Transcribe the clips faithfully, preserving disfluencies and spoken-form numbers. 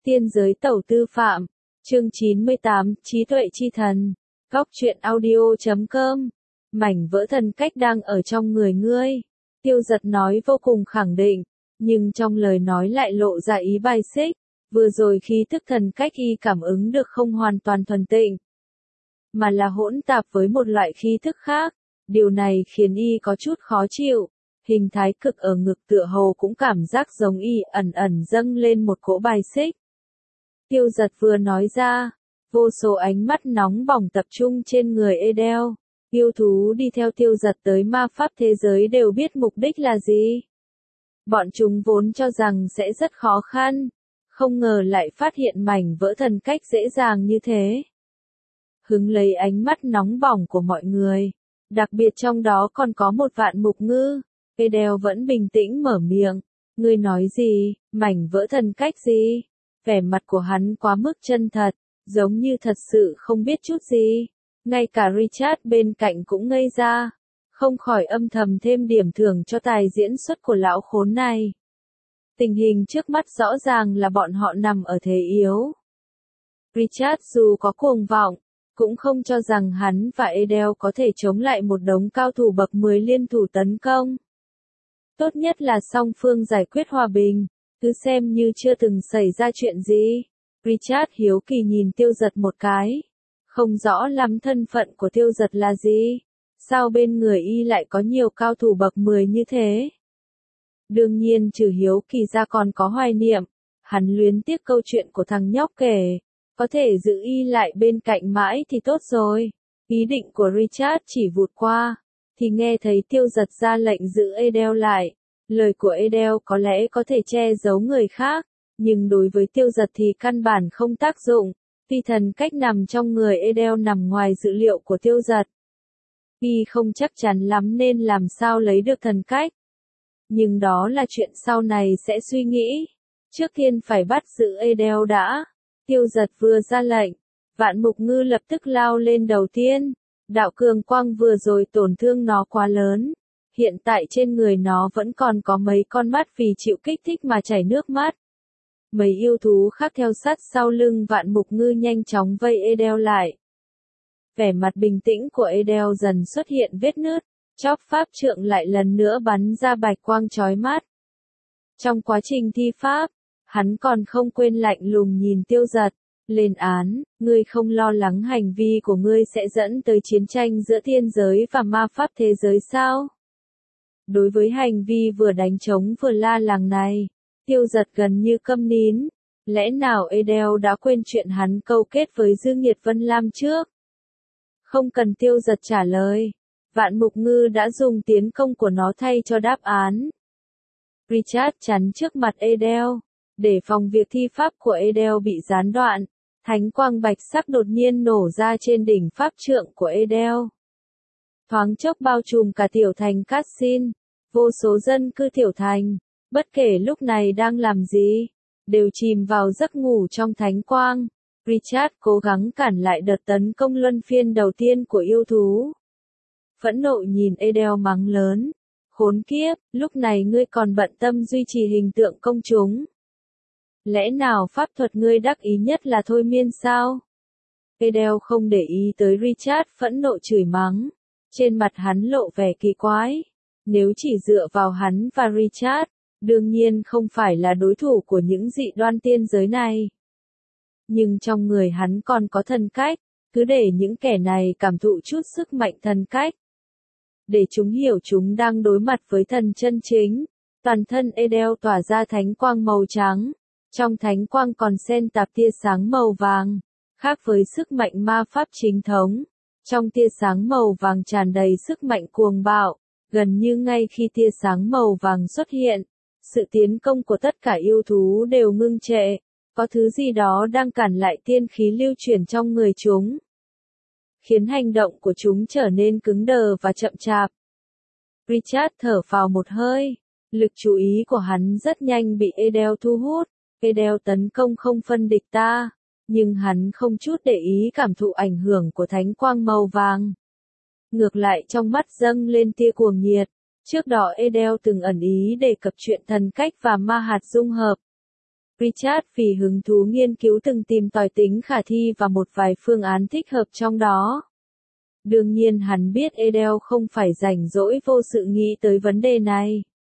Tiên giới tẩu tư phạm, chương chín mươi tám, trí tuệ chi thần, góc truyện audio chấm com, mảnh vỡ thần cách đang ở trong người ngươi. Tiêu Giật nói vô cùng khẳng định, nhưng trong lời nói lại lộ ra ý bài xích, vừa rồi khí tức thần cách y cảm ứng được không hoàn toàn thuần tịnh, mà là hỗn tạp với một loại khí thức khác, điều này khiến y có chút khó chịu. Hình thái cực ở ngực tựa hồ cũng cảm giác giống y ẩn ẩn dâng lên một cỗ bài xích. Tiêu Giật vừa nói ra, vô số ánh mắt nóng bỏng tập trung trên người Adele. Yêu thú đi theo Tiêu Giật tới ma pháp thế giới đều biết mục đích là gì. Bọn chúng vốn cho rằng sẽ rất khó khăn, không ngờ lại phát hiện mảnh vỡ thần cách dễ dàng như thế. Hứng lấy ánh mắt nóng bỏng của mọi người, đặc biệt trong đó còn có một vạn mục ngư. Adele vẫn bình tĩnh mở miệng, ngươi nói gì, mảnh vỡ thần cách gì? Vẻ mặt của hắn quá mức chân thật, giống như thật sự không biết chút gì. Ngay cả Richard bên cạnh cũng ngây ra, không khỏi âm thầm thêm điểm thưởng cho tài diễn xuất của lão khốn này. Tình hình trước mắt rõ ràng là bọn họ nằm ở thế yếu. Richard dù có cuồng vọng, cũng không cho rằng hắn và Adele có thể chống lại một đống cao thủ bậc mười liên thủ tấn công. Tốt nhất là song phương giải quyết hòa bình, cứ xem như chưa từng xảy ra chuyện gì. Richard hiếu kỳ nhìn Tiêu Giật một cái. Không rõ lắm thân phận của Tiêu Giật là gì. Sao bên người y lại có nhiều cao thủ bậc mười như thế? Đương nhiên trừ hiếu kỳ ra còn có hoài niệm. Hắn luyến tiếc câu chuyện của thằng nhóc kể. Có thể giữ y lại bên cạnh mãi thì tốt rồi. Ý định của Richard chỉ vụt qua, thì nghe thấy Tiêu Giật ra lệnh giữ Adele lại. Lời của Adele có lẽ có thể che giấu người khác, nhưng đối với Tiêu Giật thì căn bản không tác dụng. Vì thần cách nằm trong người Adele nằm ngoài dự liệu của Tiêu Giật. Y không chắc chắn lắm nên làm sao lấy được thần cách. Nhưng đó là chuyện sau này sẽ suy nghĩ. Trước tiên phải bắt giữ Adele đã. Tiêu Giật vừa ra lệnh, vạn mục ngư lập tức lao lên đầu tiên. Đạo cường quang vừa rồi tổn thương nó quá lớn. Hiện tại trên người nó vẫn còn có mấy con mắt vì chịu kích thích mà chảy nước mắt. Mấy yêu thú khác theo sát sau lưng vạn mục ngư nhanh chóng vây Adele lại. Vẻ mặt bình tĩnh của Adele dần xuất hiện vết nứt, chóp pháp trượng lại lần nữa bắn ra bạch quang chói mắt. Trong quá trình thi pháp, hắn còn không quên lạnh lùng nhìn Tiêu Giật, lên án, ngươi không lo lắng hành vi của ngươi sẽ dẫn tới chiến tranh giữa thiên giới và ma pháp thế giới sao? Đối với hành vi vừa đánh trống vừa la làng này, Tiêu Giật gần như câm nín. Lẽ nào Adele đã quên chuyện hắn câu kết với Dương Nhiệt Vân Lam trước? Không cần Tiêu Giật trả lời, vạn mục ngư đã dùng tiến công của nó thay cho đáp án. Richard chắn trước mặt Adele, để phòng việc thi pháp của Adele bị gián đoạn. Thánh quang bạch sắc đột nhiên nổ ra trên đỉnh pháp trượng của Adele. Thoáng chốc bao trùm cả tiểu thành Cassin, vô số dân cư tiểu thành, bất kể lúc này đang làm gì, đều chìm vào giấc ngủ trong thánh quang. Richard cố gắng cản lại đợt tấn công luân phiên đầu tiên của yêu thú. Phẫn nộ nhìn Adele mắng lớn, khốn kiếp, lúc này ngươi còn bận tâm duy trì hình tượng công chúng. Lẽ nào pháp thuật ngươi đắc ý nhất là thôi miên sao? Adele không để ý tới Richard phẫn nộ chửi mắng. Trên mặt hắn lộ vẻ kỳ quái. Nếu chỉ dựa vào hắn và Richard, đương nhiên không phải là đối thủ của những dị đoan tiên giới này. Nhưng trong người hắn còn có thần cách, cứ để những kẻ này cảm thụ chút sức mạnh thần cách. Để chúng hiểu chúng đang đối mặt với thần chân chính. Toàn thân Adele tỏa ra thánh quang màu trắng. Trong thánh quang còn xen tạp tia sáng màu vàng. Khác với sức mạnh ma pháp chính thống. Trong tia sáng màu vàng tràn đầy sức mạnh cuồng bạo. Gần như ngay khi tia sáng màu vàng xuất hiện, sự tiến công của tất cả yêu thú đều ngưng trệ. Có thứ gì đó đang cản lại tiên khí lưu chuyển trong người chúng, khiến hành động của chúng trở nên cứng đờ và chậm chạp. Richard thở phào một hơi, lực chú ý của hắn rất nhanh bị Adele thu hút. Adele tấn công không phân địch ta, nhưng hắn không chút để ý cảm thụ ảnh hưởng của thánh quang màu vàng. Ngược lại trong mắt dâng lên tia cuồng nhiệt. Trước đó Adele từng ẩn ý đề cập chuyện thần cách và ma hạt dung hợp. Richard vì hứng thú nghiên cứu từng tìm tòi tính khả thi và một vài phương án thích hợp trong đó. Đương nhiên hắn biết Adele không phải rảnh rỗi vô sự nghĩ tới vấn đề này.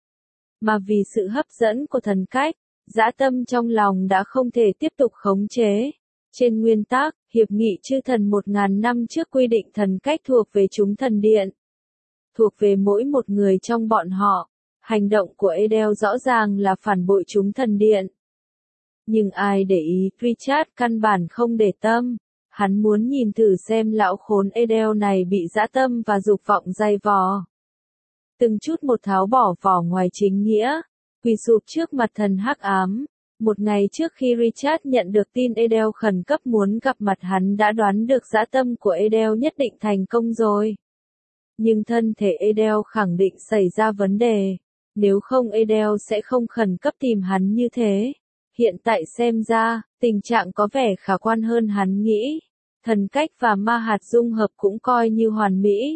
Mà vì sự hấp dẫn của thần cách, dã tâm trong lòng đã không thể tiếp tục khống chế. Trên nguyên tắc, hiệp nghị chư thần một ngàn năm trước quy định thần cách thuộc về chúng thần điện. Thuộc về mỗi một người trong bọn họ. Hành động của Adele rõ ràng là phản bội chúng thần điện. Nhưng ai để ý, Richard căn bản không để tâm. Hắn muốn nhìn thử xem lão khốn Adele này bị dã tâm và dục vọng dày vò. Từng chút một tháo bỏ vỏ ngoài chính nghĩa, quỳ sụp trước mặt thần hắc ám. Một ngày trước khi Richard nhận được tin Adele khẩn cấp muốn gặp mặt, hắn đã đoán được dã tâm của Adele nhất định thành công rồi. Nhưng thân thể Adele khẳng định xảy ra vấn đề. Nếu không Adele sẽ không khẩn cấp tìm hắn như thế. Hiện tại xem ra, tình trạng có vẻ khả quan hơn hắn nghĩ. Thần cách và ma hạt dung hợp cũng coi như hoàn mỹ.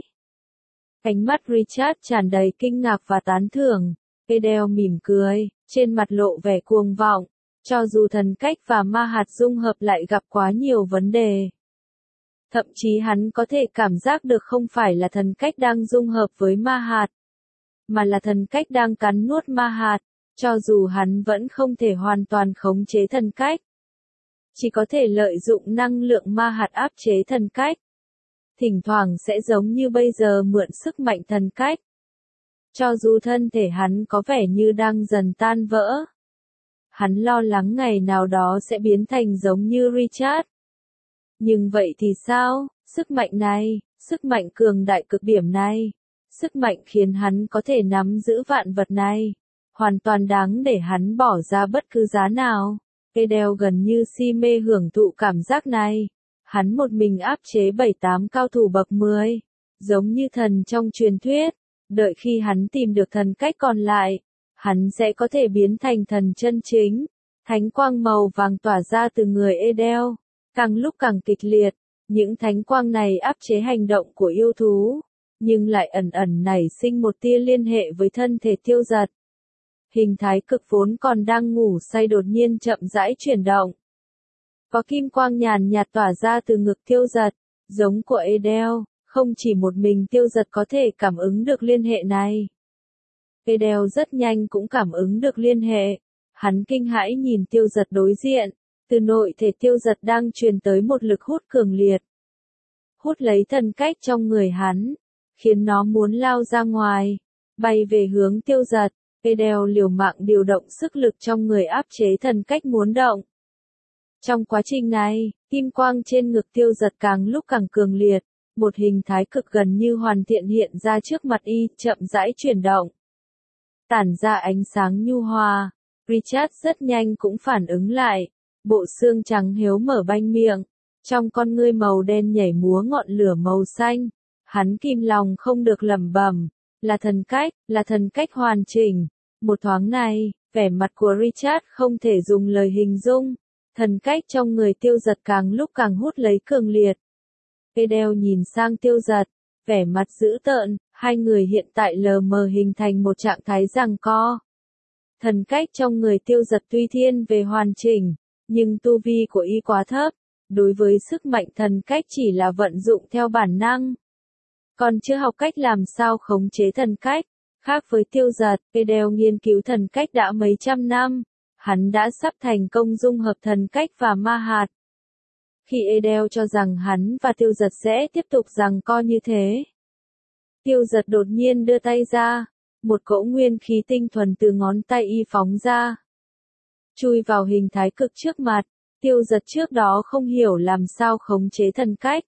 Ánh mắt Richard tràn đầy kinh ngạc và tán thưởng. Adele mỉm cười, trên mặt lộ vẻ cuồng vọng. Cho dù thần cách và ma hạt dung hợp lại gặp quá nhiều vấn đề. Thậm chí hắn có thể cảm giác được không phải là thần cách đang dung hợp với ma hạt, mà là thần cách đang cắn nuốt ma hạt. Cho dù hắn vẫn không thể hoàn toàn khống chế thần cách, chỉ có thể lợi dụng năng lượng ma hạt áp chế thần cách. Thỉnh thoảng sẽ giống như bây giờ mượn sức mạnh thần cách. Cho dù thân thể hắn có vẻ như đang dần tan vỡ, hắn lo lắng ngày nào đó sẽ biến thành giống như Richard. Nhưng vậy thì sao? Sức mạnh này, sức mạnh cường đại cực điểm này, sức mạnh khiến hắn có thể nắm giữ vạn vật này, hoàn toàn đáng để hắn bỏ ra bất cứ giá nào. Adele gần như si mê hưởng thụ cảm giác này. Hắn một mình áp chế bảy tám cao thủ bậc mười, giống như thần trong truyền thuyết. Đợi khi hắn tìm được thần cách còn lại, hắn sẽ có thể biến thành thần chân chính. Thánh quang màu vàng tỏa ra từ người Adele, càng lúc càng kịch liệt. Những thánh quang này áp chế hành động của yêu thú, nhưng lại ẩn ẩn nảy sinh một tia liên hệ với thân thể tiêu giật. Hình thái cực vốn còn đang ngủ say đột nhiên chậm rãi chuyển động. Có kim quang nhàn nhạt tỏa ra từ ngực tiêu giật, giống của Adele, không chỉ một mình tiêu giật có thể cảm ứng được liên hệ này. Adele rất nhanh cũng cảm ứng được liên hệ. Hắn kinh hãi nhìn tiêu giật đối diện, từ nội thể tiêu giật đang truyền tới một lực hút cường liệt. Hút lấy thần cách trong người hắn, khiến nó muốn lao ra ngoài, bay về hướng tiêu giật. Adele liều mạng điều động sức lực trong người áp chế thần cách muốn động. Trong quá trình này, kim quang trên ngực tiêu giật càng lúc càng cường liệt, một hình thái cực gần như hoàn thiện hiện ra trước mặt y, chậm rãi chuyển động. Tản ra ánh sáng nhu hòa, Richard rất nhanh cũng phản ứng lại, bộ xương trắng hiếu mở banh miệng, trong con ngươi màu đen nhảy múa ngọn lửa màu xanh, hắn kìm lòng không được lẩm bẩm, là thần cách, là thần cách hoàn chỉnh. Một thoáng này, vẻ mặt của Richard không thể dùng lời hình dung. Thần cách trong người tiêu giật càng lúc càng hút lấy cường liệt. Adele nhìn sang tiêu giật, vẻ mặt dữ tợn, hai người hiện tại lờ mờ hình thành một trạng thái giằng co. Thần cách trong người tiêu giật tuy thiên về hoàn chỉnh, nhưng tu vi của y quá thấp, đối với sức mạnh thần cách chỉ là vận dụng theo bản năng. Còn chưa học cách làm sao khống chế thần cách. Khác với tiêu giật, Adele nghiên cứu thần cách đã mấy trăm năm. Hắn đã sắp thành công dung hợp thần cách và ma hạt. Khi Adele cho rằng hắn và tiêu giật sẽ tiếp tục giằng co như thế, tiêu giật đột nhiên đưa tay ra, một cỗ nguyên khí tinh thuần từ ngón tay y phóng ra, chui vào hình thái cực trước mặt. Tiêu giật trước đó không hiểu làm sao khống chế thần cách,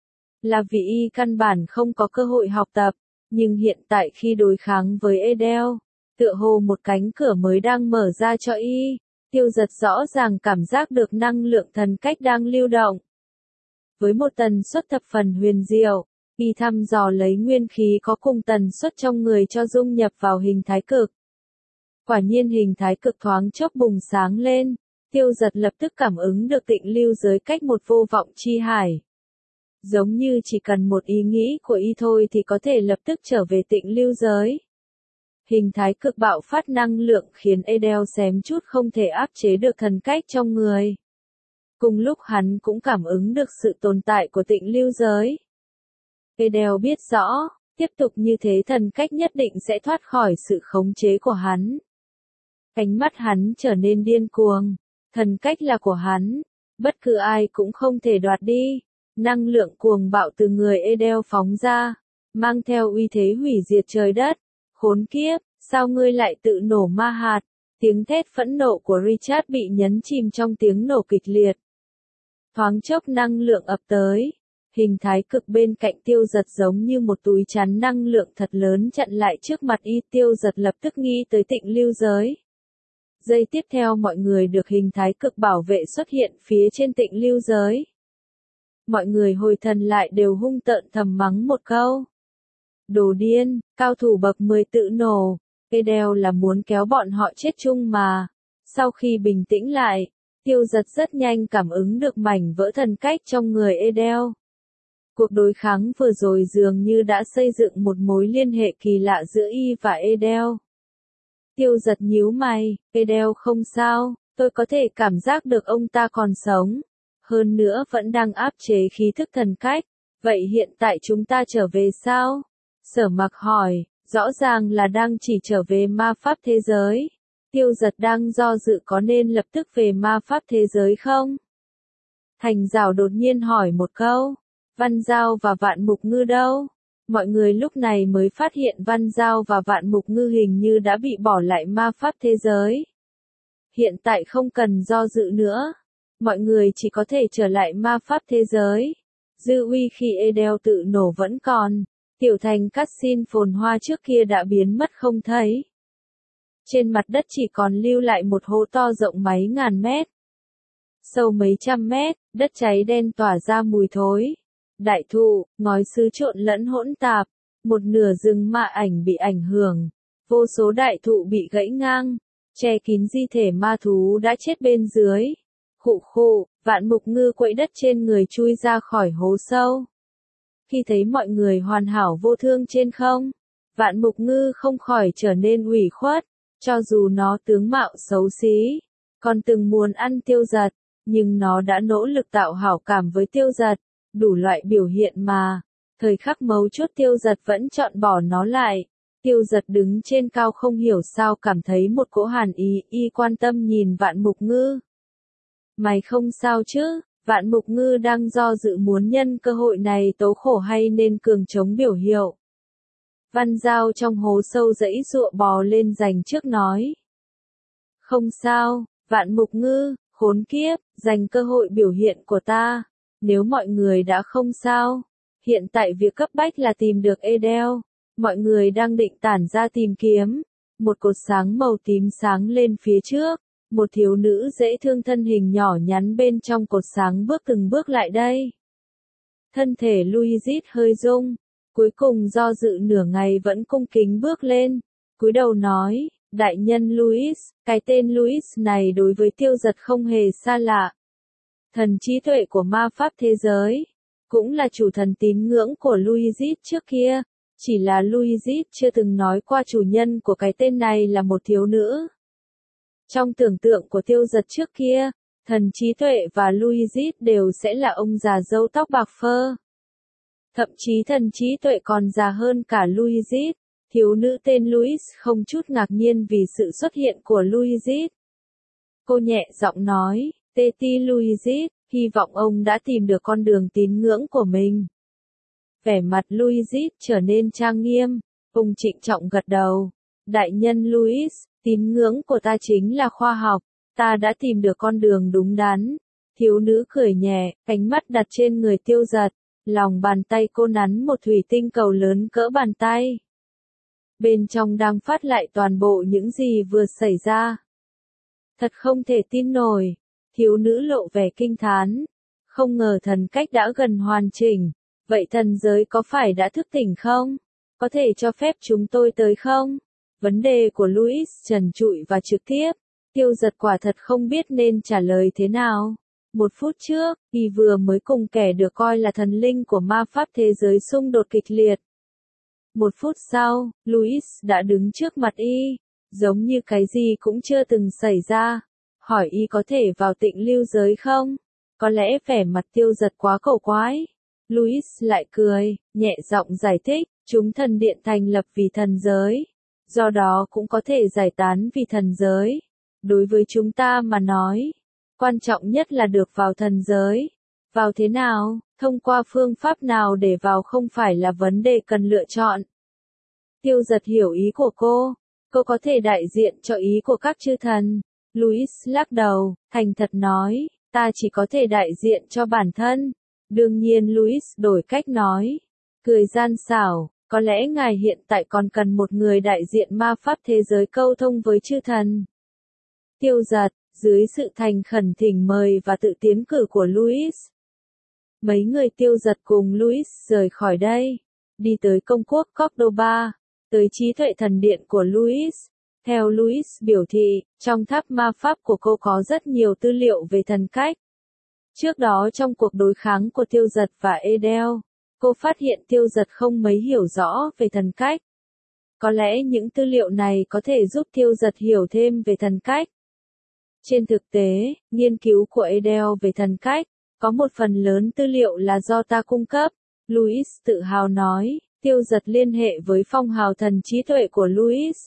là vì y căn bản không có cơ hội học tập, nhưng hiện tại khi đối kháng với Adele, tựa hồ một cánh cửa mới đang mở ra cho y. Tiêu giật rõ ràng cảm giác được năng lượng thần cách đang lưu động. Với một tần suất thập phần huyền diệu, y thăm dò lấy nguyên khí có cùng tần suất trong người cho dung nhập vào hình thái cực. Quả nhiên hình thái cực thoáng chốc bùng sáng lên, tiêu giật lập tức cảm ứng được tịnh lưu giới cách một vô vọng chi hải. Giống như chỉ cần một ý nghĩ của y thôi thì có thể lập tức trở về tịnh lưu giới. Hình thái cực bạo phát năng lượng khiến Adele xém chút không thể áp chế được thần cách trong người. Cùng lúc hắn cũng cảm ứng được sự tồn tại của tịnh lưu giới. Adele biết rõ, tiếp tục như thế thần cách nhất định sẽ thoát khỏi sự khống chế của hắn. Ánh mắt hắn trở nên điên cuồng, thần cách là của hắn, bất cứ ai cũng không thể đoạt đi. Năng lượng cuồng bạo từ người Adele phóng ra, mang theo uy thế hủy diệt trời đất. Khốn kiếp, sao ngươi lại tự nổ ma hạt? Tiếng thét phẫn nộ của Richard bị nhấn chìm trong tiếng nổ kịch liệt. Thoáng chốc năng lượng ập tới, hình thái cực bên cạnh Tiêu Giật giống như một túi chắn năng lượng thật lớn chặn lại trước mặt y. Tiêu Giật lập tức nghĩ tới tịnh lưu giới. Giây tiếp theo mọi người được hình thái cực bảo vệ xuất hiện phía trên tịnh lưu giới. Mọi người hồi thần lại đều hung tợn thầm mắng một câu. Đồ điên, cao thủ bậc mười tự nổ, Adele là muốn kéo bọn họ chết chung mà. Sau khi bình tĩnh lại, Tiêu Giật rất nhanh cảm ứng được mảnh vỡ thần cách trong người Adele. Cuộc đối kháng vừa rồi dường như đã xây dựng một mối liên hệ kỳ lạ giữa y và Adele. Tiêu Giật nhíu mày, Adele không sao, tôi có thể cảm giác được ông ta còn sống. Hơn nữa vẫn đang áp chế khí thức thần cách. Vậy hiện tại chúng ta trở về sao? Sở Mặc hỏi, rõ ràng là đang chỉ trở về ma pháp thế giới. Tiêu Giật đang do dự có nên lập tức về ma pháp thế giới không? Thành Giảo đột nhiên hỏi một câu, Văn Giao và Vạn Mục Ngư đâu? Mọi người lúc này mới phát hiện Văn Giao và Vạn Mục Ngư hình như đã bị bỏ lại ma pháp thế giới. Hiện tại không cần do dự nữa. Mọi người chỉ có thể trở lại ma pháp thế giới. Dư uy khi Adele tự nổ vẫn còn. Tiểu thành Cassin phồn hoa trước kia đã biến mất không thấy. Trên mặt đất chỉ còn lưu lại một hố to rộng mấy ngàn mét. Sâu mấy trăm mét, đất cháy đen tỏa ra mùi thối. Đại thụ, ngói sứ trộn lẫn hỗn tạp. Một nửa rừng ma ảnh bị ảnh hưởng. Vô số đại thụ bị gãy ngang. Che kín di thể ma thú đã chết bên dưới. Khụ khụ, Vạn Mục Ngư quẫy đất trên người chui ra khỏi hố sâu. Khi thấy mọi người hoàn hảo vô thương trên không, Vạn Mục Ngư không khỏi trở nên ủy khuất. Cho dù nó tướng mạo xấu xí, còn từng muốn ăn Tiêu Giật, nhưng nó đã nỗ lực tạo hảo cảm với Tiêu Giật, đủ loại biểu hiện mà. Thời khắc mấu chốt Tiêu Giật vẫn chọn bỏ nó lại. Tiêu Giật đứng trên cao không hiểu sao cảm thấy một cỗ hàn ý, y quan tâm nhìn Vạn Mục Ngư. Mày không sao chứ? Vạn Mục Ngư đang do dự muốn nhân cơ hội này tố khổ hay nên cường chống biểu hiệu. Văn Giao trong hố sâu dãy dụa bò lên giành trước nói. Không sao, Vạn Mục Ngư, khốn kiếp, dành cơ hội biểu hiện của ta. Nếu mọi người đã không sao, hiện tại việc cấp bách là tìm được Adele. Mọi người đang định tản ra tìm kiếm. Một cột sáng màu tím sáng lên phía trước. Một thiếu nữ dễ thương thân hình nhỏ nhắn bên trong cột sáng bước từng bước lại đây. Thân thể Louise hơi rung, cuối cùng do dự nửa ngày vẫn cung kính bước lên, cúi đầu nói, đại nhân Louis, cái tên Louis này đối với Tiêu Giật không hề xa lạ. Thần trí tuệ của ma pháp thế giới, cũng là chủ thần tín ngưỡng của Louise trước kia, chỉ là Louise chưa từng nói qua chủ nhân của cái tên này là một thiếu nữ. Trong tưởng tượng của Tiêu Giật trước kia, thần trí tuệ và Louise đều sẽ là ông già râu tóc bạc phơ. Thậm chí thần trí tuệ còn già hơn cả Louise. Thiếu nữ tên Louis không chút ngạc nhiên vì sự xuất hiện của Louise. Cô nhẹ giọng nói, Teti Louise, hy vọng ông đã tìm được con đường tín ngưỡng của mình. Vẻ mặt Louise trở nên trang nghiêm, ông trịnh trọng gật đầu. Đại nhân Louis, tín ngưỡng của ta chính là khoa học, ta đã tìm được con đường đúng đắn. Thiếu nữ cười nhẹ, ánh mắt đặt trên người Tiêu Giật, lòng bàn tay cô nắn một thủy tinh cầu lớn cỡ bàn tay. Bên trong đang phát lại toàn bộ những gì vừa xảy ra. Thật không thể tin nổi, thiếu nữ lộ vẻ kinh thán. Không ngờ thần cách đã gần hoàn chỉnh, vậy thần giới có phải đã thức tỉnh không? Có thể cho phép chúng tôi tới không? Vấn đề của Louis trần trụi và trực tiếp, Tiêu Giật quả thật không biết nên trả lời thế nào. Một phút trước, y vừa mới cùng kẻ được coi là thần linh của ma pháp thế giới xung đột kịch liệt. Một phút sau, Louis đã đứng trước mặt y, giống như cái gì cũng chưa từng xảy ra, hỏi y có thể vào tịnh lưu giới không? Có lẽ vẻ mặt Tiêu Giật quá cổ quái. Louis lại cười, nhẹ giọng giải thích, chúng thần điện thành lập vì thần giới, do đó cũng có thể giải tán vì thần giới. Đối với chúng ta mà nói, quan trọng nhất là được vào thần giới. Vào thế nào, thông qua phương pháp nào để vào không phải là vấn đề cần lựa chọn. Tiêu Giật hiểu ý của cô, cô có thể đại diện cho ý của các chư thần. Louis lắc đầu, thành thật nói, ta chỉ có thể đại diện cho bản thân. Đương nhiên Louis đổi cách nói, cười gian xảo, có lẽ ngài hiện tại còn cần một người đại diện ma pháp thế giới câu thông với chư thần. Tiêu Giật, dưới sự thành khẩn thỉnh mời và tự tiến cử của Louis, mấy người Tiêu Giật cùng Louis rời khỏi đây, đi tới công quốc Cordoba, tới trí tuệ thần điện của Louis. Theo Louis biểu thị, trong tháp ma pháp của cô có rất nhiều tư liệu về thần cách. Trước đó trong cuộc đối kháng của Tiêu Giật và Adele, cô phát hiện Tiêu Giật không mấy hiểu rõ về thần cách. Có lẽ những tư liệu này có thể giúp Tiêu Giật hiểu thêm về thần cách. Trên thực tế, nghiên cứu của Adele về thần cách, có một phần lớn tư liệu là do ta cung cấp. Louis tự hào nói, Tiêu Giật liên hệ với phong hào thần trí tuệ của Louis,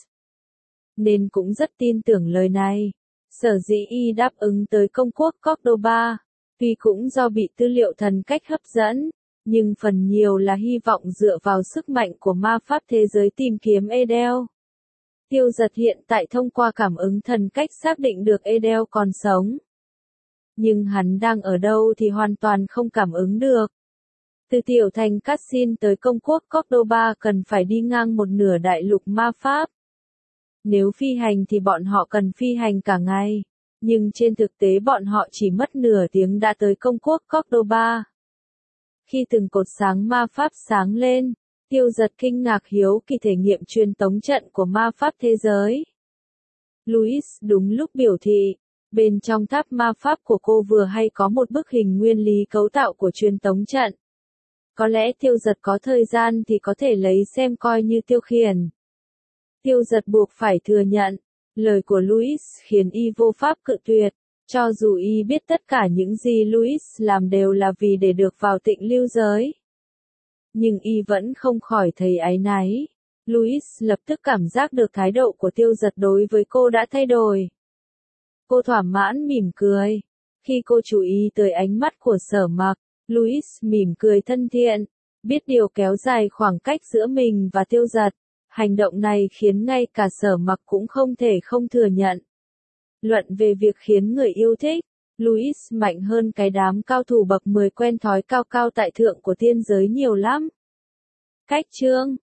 nên cũng rất tin tưởng lời này. Sở dĩ y đáp ứng tới công quốc Cordoba, tuy cũng do bị tư liệu thần cách hấp dẫn, nhưng phần nhiều là hy vọng dựa vào sức mạnh của ma pháp thế giới tìm kiếm Adele. Tiêu Giật hiện tại thông qua cảm ứng thần cách xác định được Adele còn sống. Nhưng hắn đang ở đâu thì hoàn toàn không cảm ứng được. Từ tiểu thành Cassin tới công quốc Cordoba cần phải đi ngang một nửa đại lục ma pháp. Nếu phi hành thì bọn họ cần phi hành cả ngày, nhưng trên thực tế bọn họ chỉ mất nửa tiếng đã tới công quốc Cordoba. Khi từng cột sáng ma pháp sáng lên, Tiêu Giật kinh ngạc hiếu kỳ thể nghiệm truyền tống trận của ma pháp thế giới. Louis đúng lúc biểu thị, bên trong tháp ma pháp của cô vừa hay có một bức hình nguyên lý cấu tạo của truyền tống trận. Có lẽ Tiêu Giật có thời gian thì có thể lấy xem coi như tiêu khiển. Tiêu Giật buộc phải thừa nhận, lời của Louis khiến y vô pháp cự tuyệt, cho dù y biết tất cả những gì Louis làm đều là vì để được vào tịnh lưu giới. Nhưng y vẫn không khỏi thấy áy náy. Louis lập tức cảm giác được thái độ của Tiêu Giật đối với cô đã thay đổi. Cô thỏa mãn mỉm cười. Khi cô chú ý tới ánh mắt của Sở Mặc, Louis mỉm cười thân thiện, biết điều kéo dài khoảng cách giữa mình và Tiêu Giật. Hành động này khiến ngay cả Sở Mặc cũng không thể không thừa nhận. Luận về việc khiến người yêu thích, Louis mạnh hơn cái đám cao thủ bậc mười quen thói cao cao tại thượng của tiên giới nhiều lắm. Cách chương